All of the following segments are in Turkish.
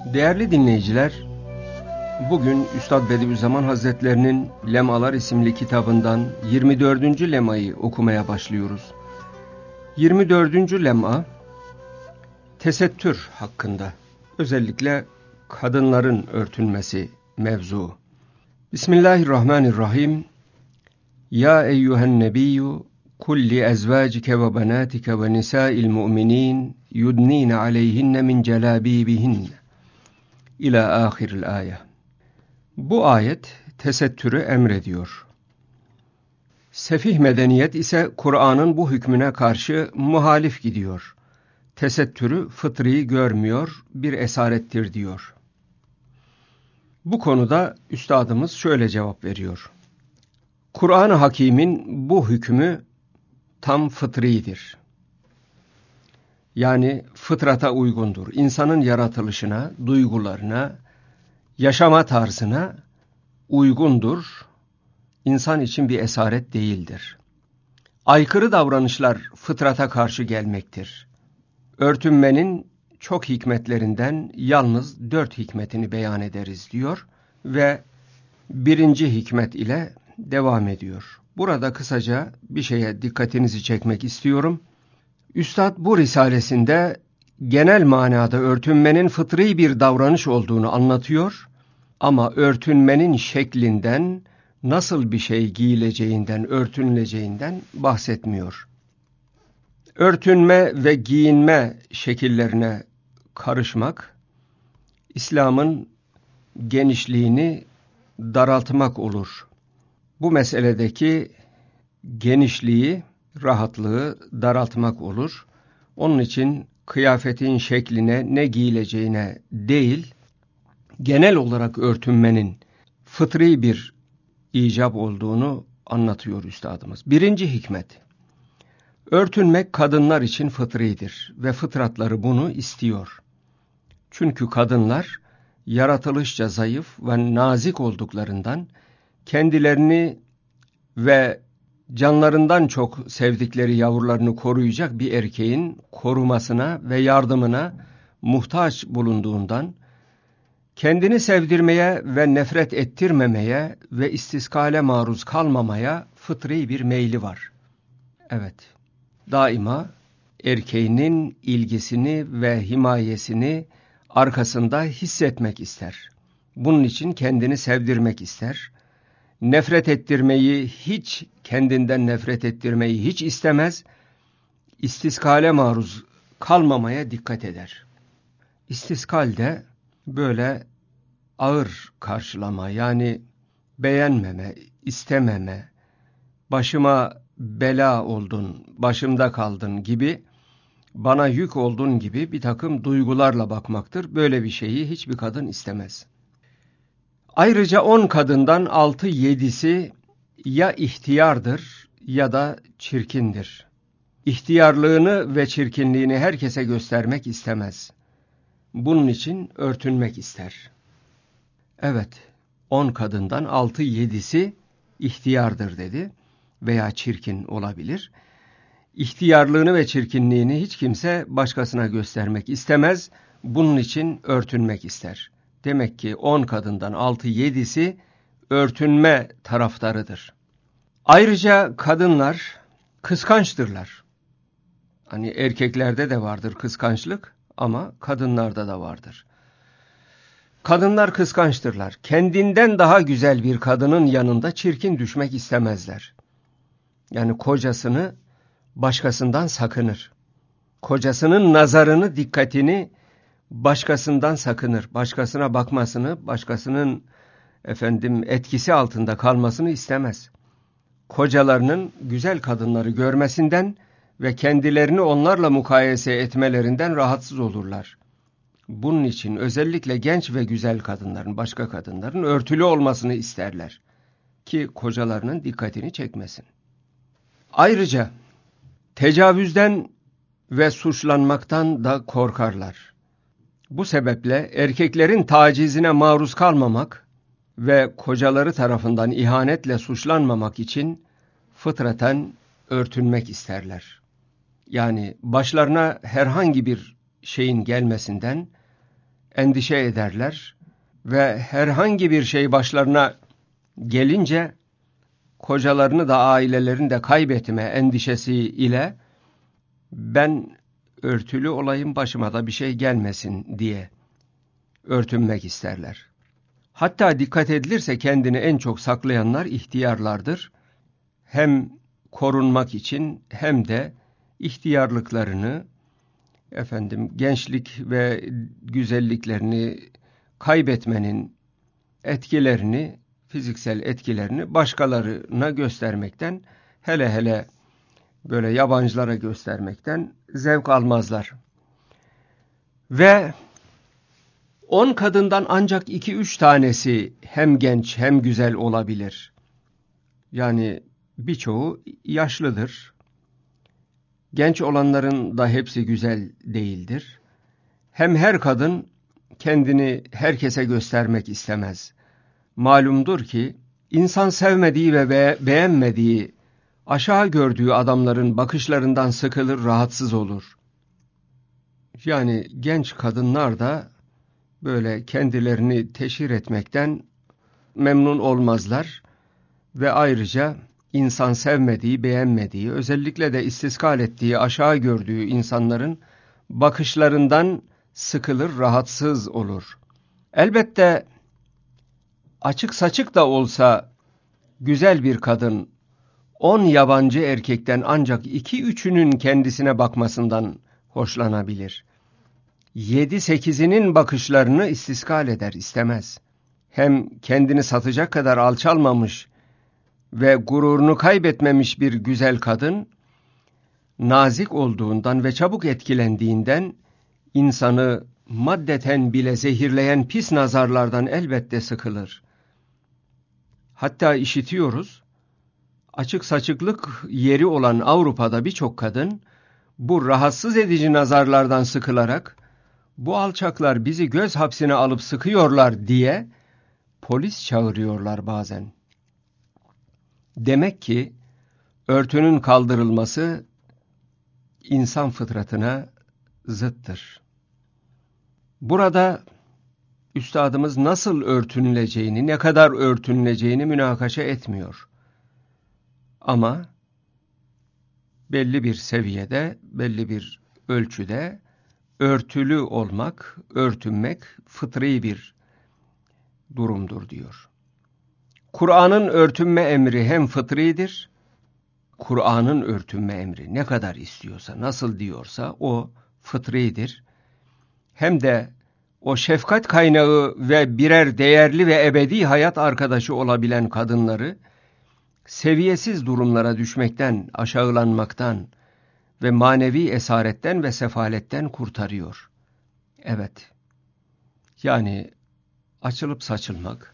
Değerli dinleyiciler, bugün Üstad Bediüzzaman Hazretlerinin Lemalar isimli kitabından 24. lemayı okumaya başlıyoruz. 24. lema, tesettür hakkında, özellikle kadınların örtünmesi mevzu. Bismillahirrahmanirrahim. Ya eyyühen nebiyyü, kulli ezvacike ve banatike ve nisa'il mu'minin yudnine aleyhinne min celabibihinne. İlâ âhiril âye. Bu ayet tesettürü emrediyor. Sefih medeniyet ise Kur'an'ın bu hükmüne karşı muhalif gidiyor. Tesettürü fıtri görmüyor, bir esarettir diyor. Bu konuda üstadımız şöyle cevap veriyor. Kur'an-ı Hakîm'in bu hükmü tam fıtridir. Yani fıtrata uygundur. İnsanın yaratılışına, duygularına, yaşama tarzına uygundur. İnsan için bir esaret değildir. Aykırı davranışlar fıtrata karşı gelmektir. Örtünmenin çok hikmetlerinden yalnız 4 hikmetini beyan ederiz diyor ve 1. hikmet ile devam ediyor. Burada kısaca bir şeye dikkatinizi çekmek istiyorum. Üstad bu risalesinde genel manada örtünmenin fıtri bir davranış olduğunu anlatıyor ama örtünmenin şeklinden, nasıl bir şey giyileceğinden, örtünüleceğinden bahsetmiyor. Örtünme ve giyinme şekillerine karışmak, İslam'ın genişliğini daraltmak olur. Bu meseledeki genişliği, rahatlığı daraltmak olur. Onun için kıyafetin şekline, ne giyileceğine değil, genel olarak örtünmenin fıtri bir icap olduğunu anlatıyor üstadımız. 1. hikmet. Örtünmek kadınlar için fıtridir ve fıtratları bunu istiyor. Çünkü kadınlar yaratılışça zayıf ve nazik olduklarından kendilerini ve canlarından çok sevdikleri yavrularını koruyacak bir erkeğin korumasına ve yardımına muhtaç bulunduğundan, kendini sevdirmeye ve nefret ettirmemeye ve istiskale maruz kalmamaya fıtri bir meyli var. Evet, daima erkeğinin ilgisini ve himayesini arkasında hissetmek ister. Bunun için kendini sevdirmek ister. Nefret ettirmeyi kendinden nefret ettirmeyi hiç istemez. İstiskale maruz kalmamaya dikkat eder. İstiskal de böyle ağır karşılama, yani beğenmeme, istememe, başıma bela oldun, başımda kaldın gibi, bana yük oldun gibi bir takım duygularla bakmaktır. Böyle bir şeyi hiçbir kadın istemez. Ayrıca 10 kadından 6-7'si ya ihtiyardır ya da çirkindir. İhtiyarlığını ve çirkinliğini herkese göstermek istemez. Bunun için örtünmek ister. Evet, 10 kadından 6-7'si ihtiyardır dedi veya çirkin olabilir. İhtiyarlığını ve çirkinliğini hiç kimse başkasına göstermek istemez. Bunun için örtünmek ister. Demek ki 10 kadından 6-7'si örtünme taraftarıdır. Ayrıca kadınlar kıskançtırlar. Hani erkeklerde de vardır kıskançlık ama kadınlarda da vardır. Kadınlar kıskançtırlar. Kendinden daha güzel bir kadının yanında çirkin düşmek istemezler. Yani kocasını başkasından sakınır. Kocasının nazarını, dikkatini başkasından sakınır. Başkasına bakmasını, başkasının etkisi altında kalmasını istemez. Kocalarının güzel kadınları görmesinden ve kendilerini onlarla mukayese etmelerinden rahatsız olurlar. Bunun için özellikle genç ve güzel kadınların, başka kadınların örtülü olmasını isterler ki kocalarının dikkatini çekmesin. Ayrıca tecavüzden ve suçlanmaktan da korkarlar. Bu sebeple erkeklerin tacizine maruz kalmamak ve kocaları tarafından ihanetle suçlanmamak için fıtraten örtünmek isterler. Yani başlarına herhangi bir şeyin gelmesinden, endişe ederler ve herhangi bir şey başlarına gelince kocalarını da ailelerini de kaybetme endişesi ile ben örtülü olayım, başıma da bir şey gelmesin diye örtünmek isterler. Hatta dikkat edilirse kendini en çok saklayanlar ihtiyarlardır. Hem korunmak için hem de ihtiyarlıklarını, gençlik ve güzelliklerini kaybetmenin etkilerini, fiziksel etkilerini başkalarına göstermekten, hele hele böyle yabancılara göstermekten zevk almazlar. Ve 10 kadından ancak 2-3 tanesi hem genç hem güzel olabilir. Yani birçoğu yaşlıdır. Genç olanların da hepsi güzel değildir. Hem her kadın kendini herkese göstermek istemez. Malumdur ki insan sevmediği ve beğenmediği, aşağı gördüğü adamların bakışlarından sıkılır, rahatsız olur. Yani genç kadınlar da böyle kendilerini teşhir etmekten memnun olmazlar ve ayrıca insan sevmediği, beğenmediği, özellikle de istiskal ettiği, aşağı gördüğü insanların bakışlarından sıkılır, rahatsız olur. Elbette açık saçık da olsa güzel bir kadın 10 yabancı erkekten ancak 2-3'ünün kendisine bakmasından hoşlanabilir. 7-8'inin bakışlarını istiskal eder, istemez. Hem kendini satacak kadar alçalmamış ve gururunu kaybetmemiş bir güzel kadın, nazik olduğundan ve çabuk etkilendiğinden insanı maddeten bile zehirleyen pis nazarlardan elbette sıkılır. Hatta işitiyoruz, açık saçıklık yeri olan Avrupa'da birçok kadın bu rahatsız edici nazarlardan sıkılarak bu alçaklar bizi göz hapsine alıp sıkıyorlar diye polis çağırıyorlar bazen. Demek ki örtünün kaldırılması insan fıtratına zıttır. Burada üstadımız nasıl örtünüleceğini, ne kadar örtünüleceğini münakaşa etmiyor. Ama belli bir seviyede, belli bir ölçüde örtülü olmak, örtünmek fıtri bir durumdur diyor. Kur'an'ın örtünme emri hem fıtridir, Kur'an'ın örtünme emri ne kadar istiyorsa, nasıl diyorsa o fıtridir. Hem de o şefkat kaynağı ve birer değerli ve ebedi hayat arkadaşı olabilen kadınları seviyesiz durumlara düşmekten, aşağılanmaktan ve manevi esaretten ve sefaletten kurtarıyor. Evet, yani açılıp saçılmak,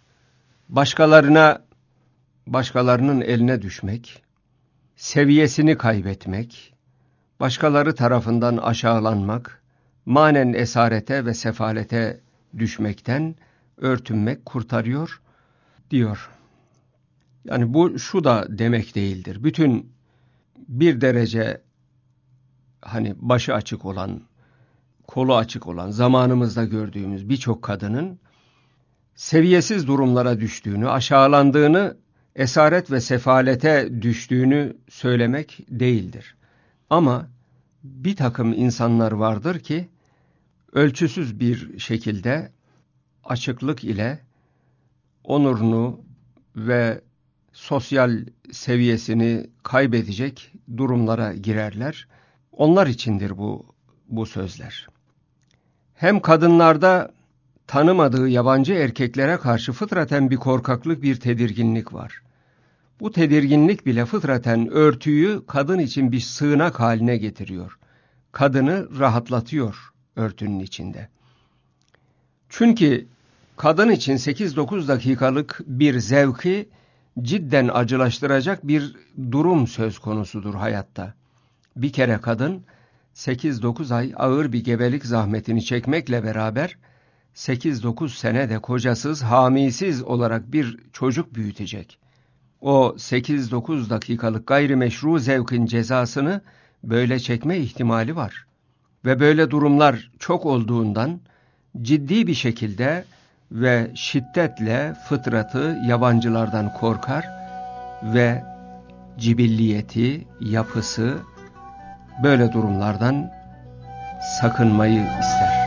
başkalarının eline düşmek, seviyesini kaybetmek, başkaları tarafından aşağılanmak, manen esarete ve sefalete düşmekten örtünmek kurtarıyor diyor. Yani bu şu da demek değildir. Bütün bir derece başı açık olan, kolu açık olan, zamanımızda gördüğümüz birçok kadının seviyesiz durumlara düştüğünü, aşağılandığını, esaret ve sefalete düştüğünü söylemek değildir. Ama bir takım insanlar vardır ki ölçüsüz bir şekilde açıklık ile onurunu ve sosyal seviyesini kaybedecek durumlara girerler. Onlar içindir bu sözler. Hem kadınlarda tanımadığı yabancı erkeklere karşı fıtraten bir korkaklık, bir tedirginlik var. Bu tedirginlik bile fıtraten örtüyü kadın için bir sığınak haline getiriyor. Kadını rahatlatıyor örtünün içinde. Çünkü kadın için 8-9 dakikalık bir zevki cidden acılaştıracak bir durum söz konusudur hayatta. Bir kere kadın 8-9 ay ağır bir gebelik zahmetini çekmekle beraber 8-9 sene de kocasız, hamisiz olarak bir çocuk büyütecek. O 8-9 dakikalık gayrimeşru zevkin cezasını böyle çekme ihtimali var. Ve böyle durumlar çok olduğundan ciddi bir şekilde ve şiddetle fıtratı yabancılardan korkar ve cibilliyeti, yapısı böyle durumlardan sakınmayı ister.